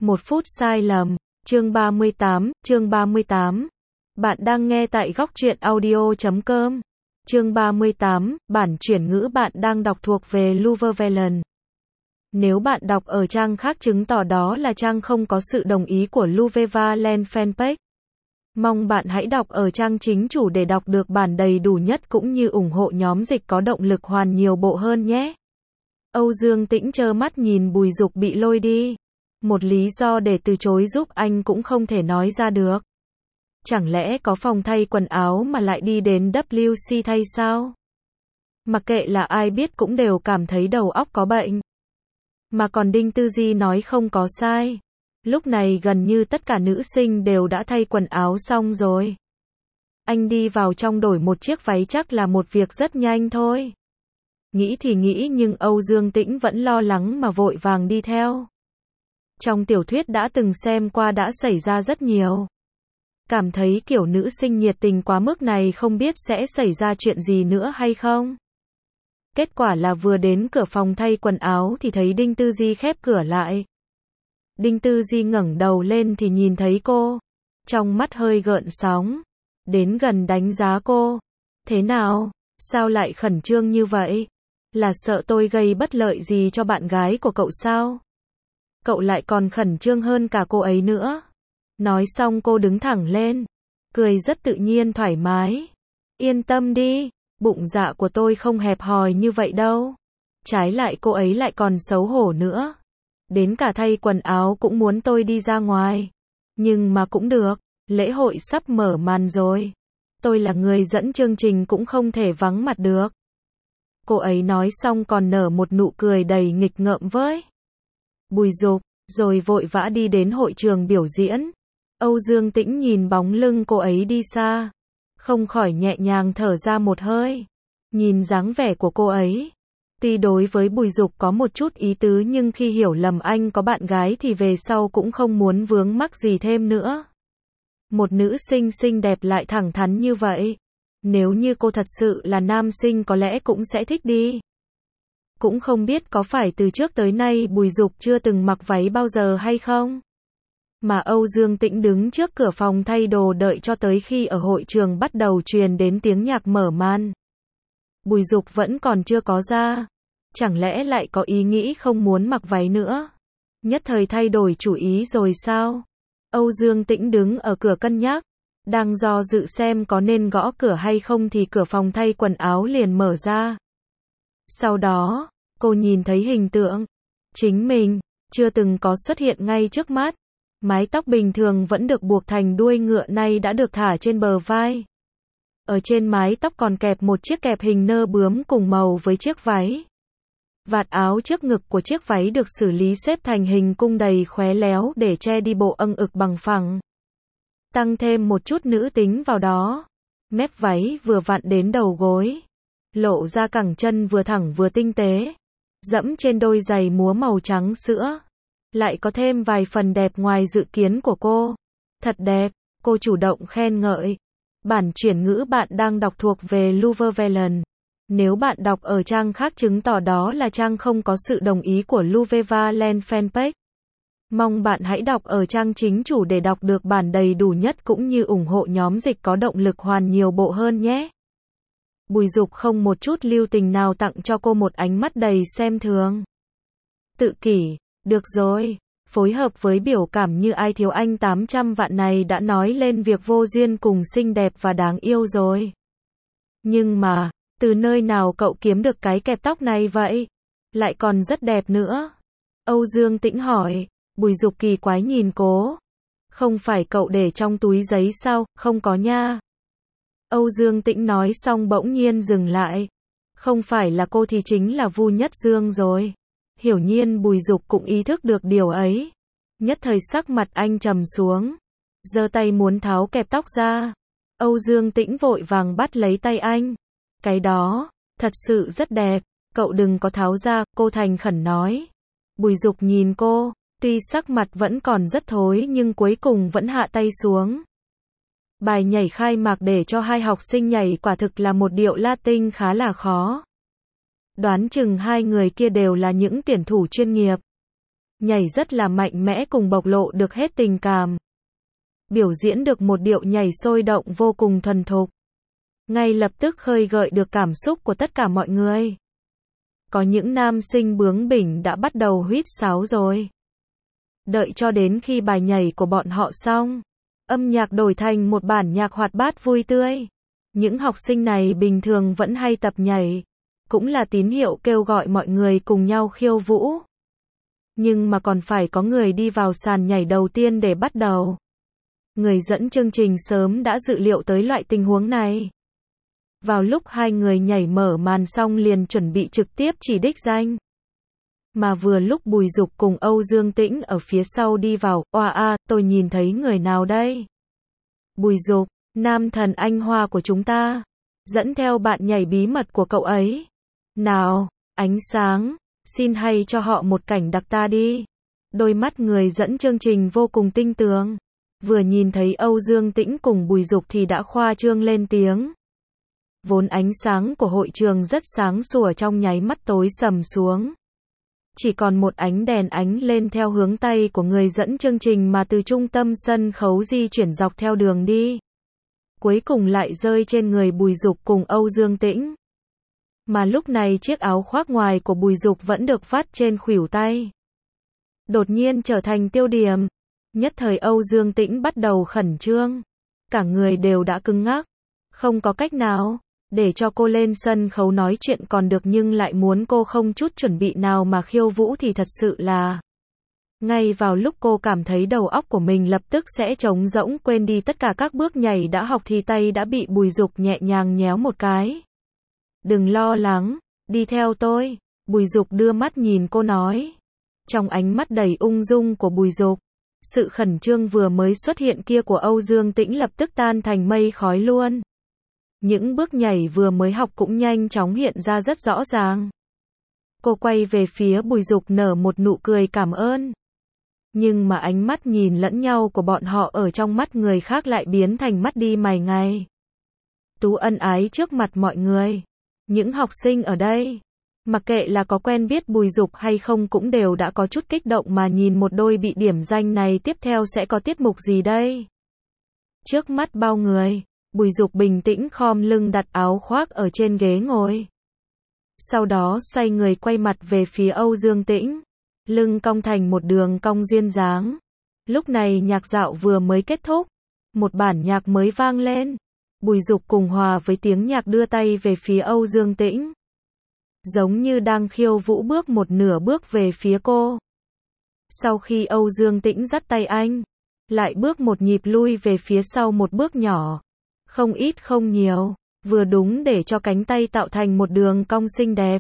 1 phút sai lầm. Chương 38. Bạn đang nghe tại góc truyện audio.com. Chương 38, bản chuyển ngữ bạn đang đọc thuộc về Luverne. Nếu bạn đọc ở trang khác chứng tỏ đó là trang không có sự đồng ý của Luverne fanpage. Mong bạn hãy đọc ở trang chính chủ để đọc được bản đầy đủ nhất cũng như ủng hộ nhóm dịch có động lực hoàn nhiều bộ hơn nhé. Âu Dương Tĩnh trơ mắt nhìn Bùi Dục bị lôi đi. Một lý do để từ chối giúp anh cũng không thể nói ra được. Chẳng lẽ có phòng thay quần áo mà lại đi đến WC thay sao? Mặc kệ là ai biết cũng đều cảm thấy đầu óc có bệnh. Mà còn Đinh Tư Di nói không có sai. Lúc này gần như tất cả nữ sinh đều đã thay quần áo xong rồi. Anh đi vào trong đổi một chiếc váy chắc là một việc rất nhanh thôi. Nghĩ thì nghĩ nhưng Âu Dương Tĩnh vẫn lo lắng mà vội vàng đi theo. Trong tiểu thuyết đã từng xem qua đã xảy ra rất nhiều. Cảm thấy kiểu nữ sinh nhiệt tình quá mức này không biết sẽ xảy ra chuyện gì nữa hay không. Kết quả là vừa đến cửa phòng thay quần áo thì thấy Đinh Tư Di khép cửa lại. Đinh Tư Di ngẩng đầu lên thì nhìn thấy cô. Trong mắt hơi gợn sóng. Đến gần đánh giá cô. Thế nào? Sao lại khẩn trương như vậy? Là sợ tôi gây bất lợi gì cho bạn gái của cậu sao? Cậu lại còn khẩn trương hơn cả cô ấy nữa. Nói xong cô đứng thẳng lên. Cười rất tự nhiên thoải mái. Yên tâm đi. Bụng dạ của tôi không hẹp hòi như vậy đâu. Trái lại cô ấy lại còn xấu hổ nữa. Đến cả thay quần áo cũng muốn tôi đi ra ngoài. Nhưng mà cũng được. Lễ hội sắp mở màn rồi. Tôi là người dẫn chương trình cũng không thể vắng mặt được. Cô ấy nói xong còn nở một nụ cười đầy nghịch ngợm với Bùi Dục, rồi vội vã đi đến hội trường biểu diễn. Âu Dương Tĩnh nhìn bóng lưng cô ấy đi xa, không khỏi nhẹ nhàng thở ra một hơi. Nhìn dáng vẻ của cô ấy, tuy đối với Bùi Dục có một chút ý tứ nhưng khi hiểu lầm anh có bạn gái thì về sau cũng không muốn vướng mắc gì thêm nữa. Một nữ sinh xinh đẹp lại thẳng thắn như vậy. Nếu như cô thật sự là nam sinh có lẽ cũng sẽ thích đi. Cũng không biết có phải từ trước tới nay Bùi Dục chưa từng mặc váy bao giờ hay không? Mà Âu Dương Tĩnh đứng trước cửa phòng thay đồ đợi cho tới khi ở hội trường bắt đầu truyền đến tiếng nhạc mở màn. Bùi Dục vẫn còn chưa có ra. Chẳng lẽ lại có ý nghĩ không muốn mặc váy nữa? Nhất thời thay đổi chủ ý rồi sao? Âu Dương Tĩnh đứng ở cửa cân nhắc. Đang do dự xem có nên gõ cửa hay không thì cửa phòng thay quần áo liền mở ra. Sau đó, cô nhìn thấy hình tượng chính mình, chưa từng có xuất hiện ngay trước mắt. Mái tóc bình thường vẫn được buộc thành đuôi ngựa nay đã được thả trên bờ vai. Ở trên mái tóc còn kẹp một chiếc kẹp hình nơ bướm cùng màu với chiếc váy. Vạt áo trước ngực của chiếc váy được xử lý xếp thành hình cung đầy khéo léo để che đi bộ âng ực bằng phẳng. Tăng thêm một chút nữ tính vào đó. Mép váy vừa vặn đến đầu gối. Lộ ra cẳng chân vừa thẳng vừa tinh tế. Dẫm trên đôi giày múa màu trắng sữa. Lại có thêm vài phần đẹp ngoài dự kiến của cô. Thật đẹp, cô chủ động khen ngợi. Bản chuyển ngữ bạn đang đọc thuộc về Luverne. Nếu bạn đọc ở trang khác chứng tỏ đó là trang không có sự đồng ý của Luverne fanpage. Mong bạn hãy đọc ở trang chính chủ để đọc được bản đầy đủ nhất cũng như ủng hộ nhóm dịch có động lực hoàn nhiều bộ hơn nhé. Bùi Dục không một chút lưu tình nào tặng cho cô một ánh mắt đầy xem thường. Tự kỷ, được rồi, phối hợp với biểu cảm như ai thiếu anh 800 vạn này đã nói lên việc vô duyên cùng xinh đẹp và đáng yêu rồi. Nhưng mà, từ nơi nào cậu kiếm được cái kẹp tóc này vậy? Lại còn rất đẹp nữa. Âu Dương Tĩnh hỏi. Bùi Dục kỳ quái nhìn cô. Không phải cậu để trong túi giấy sao? Không có nha. Âu Dương Tĩnh nói xong bỗng nhiên dừng lại. Không phải là cô thì chính là Vu Nhất Dương rồi. Hiển nhiên Bùi Dục cũng ý thức được điều ấy. Nhất thời sắc mặt anh trầm xuống. Giơ tay muốn tháo kẹp tóc ra. Âu Dương Tĩnh vội vàng bắt lấy tay anh. Cái đó, thật sự rất đẹp. Cậu đừng có tháo ra, cô thành khẩn nói. Bùi Dục nhìn cô. Tuy sắc mặt vẫn còn rất thối nhưng cuối cùng vẫn hạ tay xuống. Bài nhảy khai mạc để cho hai học sinh nhảy quả thực là một điệu Latin khá là khó. Đoán chừng hai người kia đều là những tuyển thủ chuyên nghiệp. nhảy rất là mạnh mẽ cùng bộc lộ được hết tình cảm. Biểu diễn được một điệu nhảy sôi động vô cùng thuần thục. Ngay lập tức khơi gợi được cảm xúc của tất cả mọi người. Có những nam sinh bướng bỉnh đã bắt đầu huýt sáo rồi. Đợi cho đến khi bài nhảy của bọn họ xong, âm nhạc đổi thành một bản nhạc hoạt bát vui tươi. Những học sinh này bình thường vẫn hay tập nhảy, cũng là tín hiệu kêu gọi mọi người cùng nhau khiêu vũ. Nhưng mà còn phải có người đi vào sàn nhảy đầu tiên để bắt đầu. Người dẫn chương trình sớm đã dự liệu tới loại tình huống này. Vào lúc hai người nhảy mở màn xong liền chuẩn bị trực tiếp chỉ đích danh. Mà vừa lúc Bùi Dục cùng Âu Dương Tĩnh ở phía sau đi vào, oa a, tôi nhìn thấy người nào đây? Bùi Dục, nam thần anh hoa của chúng ta, dẫn theo bạn nhảy bí mật của cậu ấy. Nào, ánh sáng, xin hay cho họ một cảnh đặc ta đi. Đôi mắt người dẫn chương trình vô cùng tinh tường. Vừa nhìn thấy Âu Dương Tĩnh cùng Bùi Dục thì đã khoa trương lên tiếng. Vốn ánh sáng của hội trường rất sáng sủa trong nháy mắt tối sầm xuống. Chỉ còn một ánh đèn ánh lên theo hướng tay của người dẫn chương trình mà từ trung tâm sân khấu di chuyển dọc theo đường đi. Cuối cùng lại rơi trên người Bùi Dục cùng Âu Dương Tĩnh. Mà lúc này chiếc áo khoác ngoài của Bùi Dục vẫn được vắt trên khuỷu tay. Đột nhiên trở thành tiêu điểm. Nhất thời Âu Dương Tĩnh bắt đầu khẩn trương. Cả người đều đã cứng ngắc. Không có cách nào. Để cho cô lên sân khấu nói chuyện còn được nhưng lại muốn cô không chút chuẩn bị nào mà khiêu vũ thì thật sự là. Ngay vào lúc cô cảm thấy đầu óc của mình lập tức sẽ trống rỗng quên đi tất cả các bước nhảy đã học thì tay đã bị Bùi Dục nhẹ nhàng nhéo một cái. Đừng lo lắng, đi theo tôi. Bùi Dục đưa mắt nhìn cô nói. Trong ánh mắt đầy ung dung của Bùi Dục, sự khẩn trương vừa mới xuất hiện kia của Âu Dương Tĩnh lập tức tan thành mây khói luôn. Những bước nhảy vừa mới học cũng nhanh chóng hiện ra rất rõ ràng. Cô quay về phía Bùi Dục nở một nụ cười cảm ơn. Nhưng mà ánh mắt nhìn lẫn nhau của bọn họ ở trong mắt người khác lại biến thành mắt đi mày ngay. Tú ân ái trước mặt mọi người. Những học sinh ở đây, mặc kệ là có quen biết Bùi Dục hay không cũng đều đã có chút kích động mà nhìn một đôi bị điểm danh này tiếp theo sẽ có tiết mục gì đây. Trước mắt bao người, Bùi Dục bình tĩnh khom lưng đặt áo khoác ở trên ghế ngồi. Sau đó xoay người quay mặt về phía Âu Dương Tĩnh. Lưng cong thành một đường cong duyên dáng. Lúc này nhạc dạo vừa mới kết thúc. Một bản nhạc mới vang lên. Bùi Dục cùng hòa với tiếng nhạc đưa tay về phía Âu Dương Tĩnh. Giống như đang khiêu vũ bước một nửa bước về phía cô. Sau khi Âu Dương Tĩnh dắt tay anh, lại bước một nhịp lui về phía sau một bước nhỏ. Không ít không nhiều, vừa đúng để cho cánh tay tạo thành một đường cong xinh đẹp.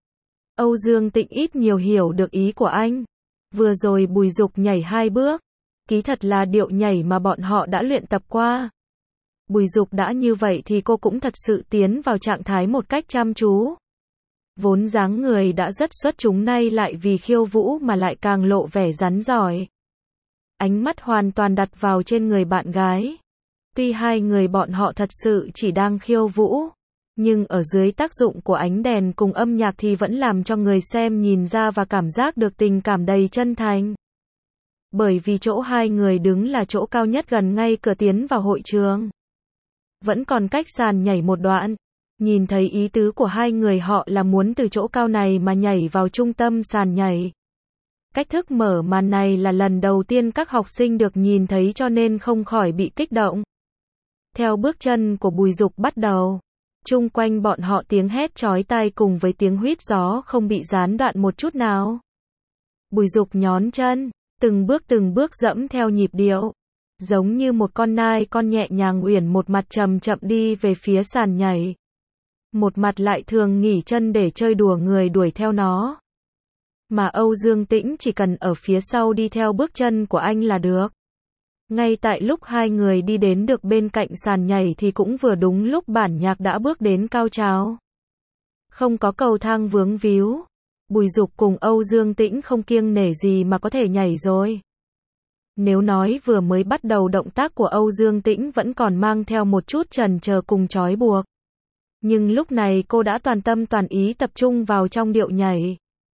Âu Dương Tĩnh ít nhiều hiểu được ý của anh. Vừa rồi Bùi Dục nhảy 2 bước. Ký thật là điệu nhảy mà bọn họ đã luyện tập qua. Bùi Dục đã như vậy thì cô cũng thật sự tiến vào trạng thái một cách chăm chú. Vốn dáng người đã rất xuất chúng nay lại vì khiêu vũ mà lại càng lộ vẻ rắn giỏi. Ánh mắt hoàn toàn đặt vào trên người bạn gái. Tuy hai người bọn họ thật sự chỉ đang khiêu vũ, nhưng ở dưới tác dụng của ánh đèn cùng âm nhạc thì vẫn làm cho người xem nhìn ra và cảm giác được tình cảm đầy chân thành. Bởi vì chỗ hai người đứng là chỗ cao nhất gần ngay cửa tiến vào hội trường. Vẫn còn cách sàn nhảy một đoạn. Nhìn thấy ý tứ của hai người họ là muốn từ chỗ cao này mà nhảy vào trung tâm sàn nhảy. Cách thức mở màn này là lần đầu tiên các học sinh được nhìn thấy cho nên không khỏi bị kích động. Theo bước chân của Bùi Dục bắt đầu, chung quanh bọn họ tiếng hét chói tai cùng với tiếng huýt gió không bị gián đoạn một chút nào. Bùi Dục nhón chân, từng bước dẫm theo nhịp điệu, giống như một con nai con nhẹ nhàng uyển một mặt chậm chậm đi về phía sàn nhảy. Một mặt lại thường nghỉ chân để chơi đùa người đuổi theo nó. Mà Âu Dương Tĩnh chỉ cần ở phía sau đi theo bước chân của anh là được. Ngay tại lúc hai người đi đến được bên cạnh sàn nhảy thì cũng vừa đúng lúc bản nhạc đã bước đến cao trào. Không có cầu thang vướng víu, Bùi Dục cùng Âu Dương Tĩnh không kiêng nể gì mà có thể nhảy rồi. Nếu nói vừa mới bắt đầu động tác của Âu Dương Tĩnh vẫn còn mang theo một chút chần chờ cùng trói buộc. Nhưng lúc này cô đã toàn tâm toàn ý tập trung vào trong điệu nhảy.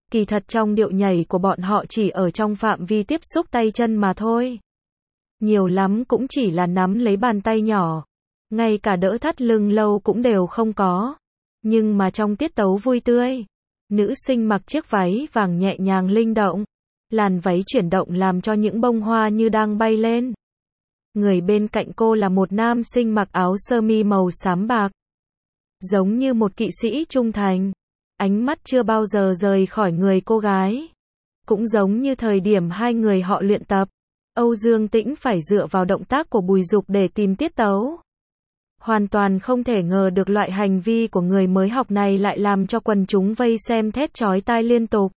Kỳ thật trong điệu nhảy của bọn họ chỉ ở trong phạm vi tiếp xúc tay chân mà thôi. Nhiều lắm cũng chỉ là nắm lấy bàn tay nhỏ. Ngay cả đỡ thắt lưng lâu cũng đều không có. Nhưng mà trong tiết tấu vui tươi, nữ sinh mặc chiếc váy vàng nhẹ nhàng linh động. Làn váy chuyển động làm cho những bông hoa như đang bay lên. Người bên cạnh cô là một nam sinh mặc áo sơ mi màu xám bạc. Giống như một kỵ sĩ trung thành. Ánh mắt chưa bao giờ rời khỏi người cô gái. Cũng giống như thời điểm hai người họ luyện tập. Âu Dương Tĩnh phải dựa vào động tác của Bùi Dục để tìm tiết tấu. Hoàn toàn không thể ngờ được loại hành vi của người mới học này lại làm cho quần chúng vây xem thét chói tai liên tục.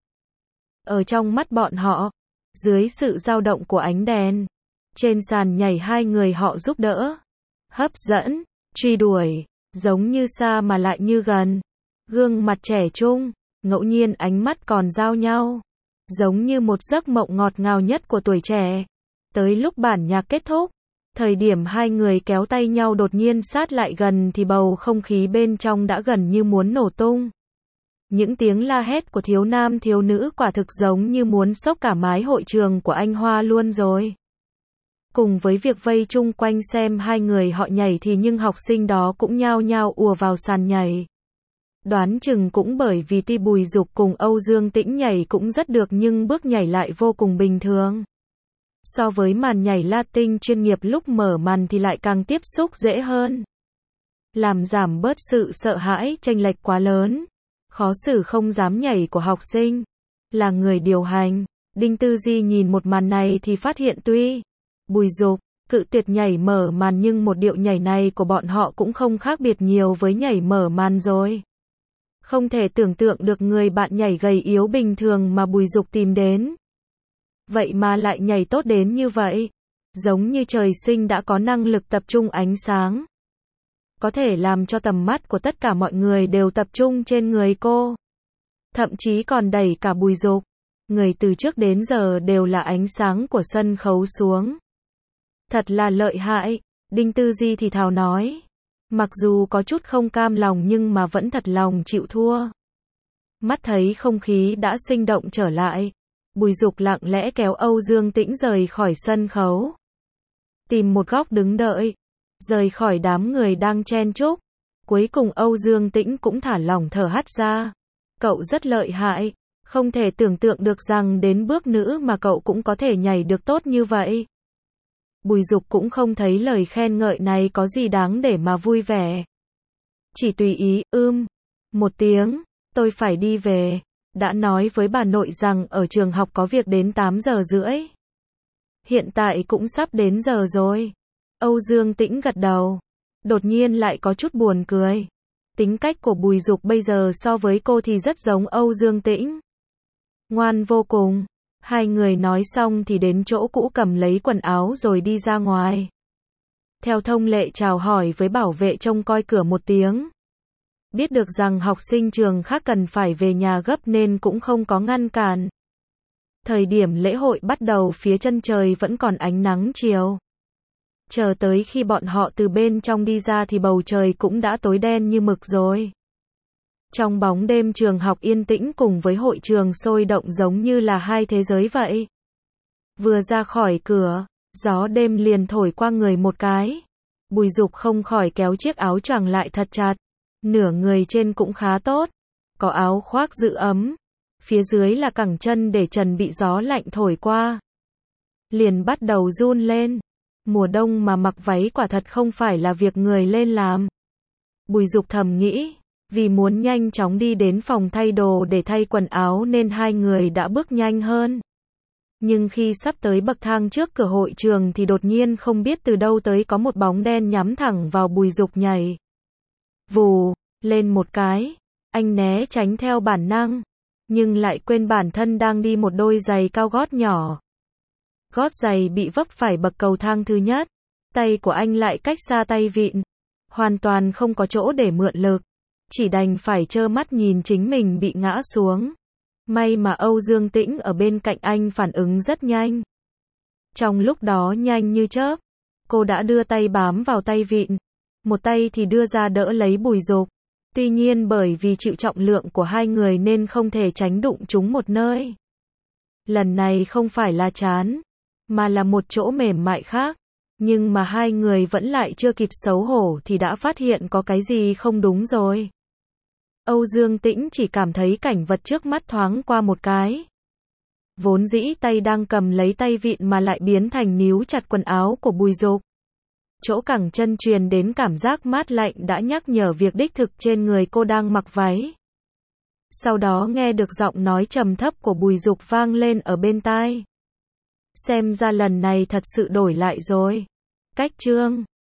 Ở trong mắt bọn họ, dưới sự dao động của ánh đèn, trên sàn nhảy hai người họ giúp đỡ, hấp dẫn, truy đuổi, giống như xa mà lại như gần. Gương mặt trẻ trung, ngẫu nhiên ánh mắt còn giao nhau, giống như một giấc mộng ngọt ngào nhất của tuổi trẻ. Tới lúc bản nhạc kết thúc, thời điểm hai người kéo tay nhau đột nhiên sát lại gần thì bầu không khí bên trong đã gần như muốn nổ tung. Những tiếng la hét của thiếu nam thiếu nữ quả thực giống như muốn xốc cả mái hội trường của Anh Hoa luôn rồi. Cùng với việc vây chung quanh xem hai người họ nhảy thì những học sinh đó cũng nhao nhao ùa vào sàn nhảy. Đoán chừng cũng bởi vì Ti Bùi Dục cùng Âu Dương Tĩnh nhảy cũng rất được nhưng bước nhảy lại vô cùng bình thường. So với màn nhảy Latin chuyên nghiệp lúc mở màn thì lại càng tiếp xúc dễ hơn. Làm giảm bớt sự sợ hãi chênh lệch quá lớn, khó xử không dám nhảy của học sinh. Là người điều hành, Đinh Tư Di nhìn một màn này thì phát hiện tuy Bùi Dục cự tuyệt nhảy mở màn nhưng một điệu nhảy này của bọn họ cũng không khác biệt nhiều với nhảy mở màn rồi. Không thể tưởng tượng được người bạn nhảy gầy yếu bình thường mà Bùi Dục tìm đến. Vậy mà lại nhảy tốt đến như vậy. Giống như trời sinh đã có năng lực tập trung ánh sáng. Có thể làm cho tầm mắt của tất cả mọi người đều tập trung trên người cô. Thậm chí còn đẩy cả Bùi Dục, người từ trước đến giờ đều là ánh sáng của sân khấu xuống. Thật là lợi hại, Đinh Tư Di thì thào nói. Mặc dù có chút không cam lòng nhưng mà vẫn thật lòng chịu thua. Mắt thấy không khí đã sinh động trở lại. Bùi Dục lặng lẽ kéo Âu Dương Tĩnh rời khỏi sân khấu. Tìm một góc đứng đợi. Rời khỏi đám người đang chen chúc. Cuối cùng Âu Dương Tĩnh cũng thả lỏng thở hắt ra. Cậu rất lợi hại. Không thể tưởng tượng được rằng đến bước nữ mà cậu cũng có thể nhảy được tốt như vậy. Bùi Dục cũng không thấy lời khen ngợi này có gì đáng để mà vui vẻ. Chỉ tùy ý, một tiếng, tôi phải đi về. Đã nói với bà nội rằng ở trường học có việc đến 8 giờ rưỡi. Hiện tại cũng sắp đến giờ rồi. Âu Dương Tĩnh gật đầu. Đột nhiên lại có chút buồn cười. Tính cách của Bùi Dục bây giờ so với cô thì rất giống Âu Dương Tĩnh. Ngoan vô cùng. Hai người nói xong thì đến chỗ cũ cầm lấy quần áo rồi đi ra ngoài. Theo thông lệ chào hỏi với bảo vệ trông coi cửa một tiếng. Biết được rằng học sinh trường khác cần phải về nhà gấp nên cũng không có ngăn cản. Thời điểm lễ hội bắt đầu phía chân trời vẫn còn ánh nắng chiều. Chờ tới khi bọn họ từ bên trong đi ra thì bầu trời cũng đã tối đen như mực rồi. Trong bóng đêm trường học yên tĩnh cùng với hội trường sôi động giống như là hai thế giới vậy. Vừa ra khỏi cửa, gió đêm liền thổi qua người một cái. Bùi Dục không khỏi kéo chiếc áo choàng lại thật chặt. Nửa người trên cũng khá tốt. Có áo khoác giữ ấm. Phía dưới là cẳng chân để trần bị gió lạnh thổi qua. Liền bắt đầu run lên. Mùa đông mà mặc váy quả thật không phải là việc người lên làm. Bùi Dục thầm nghĩ. Vì muốn nhanh chóng đi đến phòng thay đồ để thay quần áo nên hai người đã bước nhanh hơn. Nhưng khi sắp tới bậc thang trước cửa hội trường thì đột nhiên không biết từ đâu tới có một bóng đen nhắm thẳng vào Bùi Dục nhảy. Vù, lên một cái, anh né tránh theo bản năng, nhưng lại quên bản thân đang đi một đôi giày cao gót nhỏ. Gót giày bị vấp phải bậc cầu thang thứ nhất, tay của anh lại cách xa tay vịn, hoàn toàn không có chỗ để mượn lực. Chỉ đành phải trơ mắt nhìn chính mình bị ngã xuống. May mà Âu Dương Tĩnh ở bên cạnh anh phản ứng rất nhanh. Trong lúc đó nhanh như chớp, cô đã đưa tay bám vào tay vịn. Một tay thì đưa ra đỡ lấy Bùi Dục. Tuy nhiên bởi vì chịu trọng lượng của hai người nên không thể tránh đụng chúng một nơi. Lần này không phải là trán, mà là một chỗ mềm mại khác. Nhưng mà hai người vẫn lại chưa kịp xấu hổ thì đã phát hiện có cái gì không đúng rồi. Âu Dương Tĩnh chỉ cảm thấy cảnh vật trước mắt thoáng qua một cái. Vốn dĩ tay đang cầm lấy tay vịn mà lại biến thành níu chặt quần áo của Bùi Dục. Chỗ cẳng chân truyền đến cảm giác mát lạnh đã nhắc nhở việc đích thực trên người cô đang mặc váy. Sau đó nghe được giọng nói trầm thấp của Bùi Dục vang lên ở bên tai. Xem ra lần này thật sự đổi lại rồi. Cách chương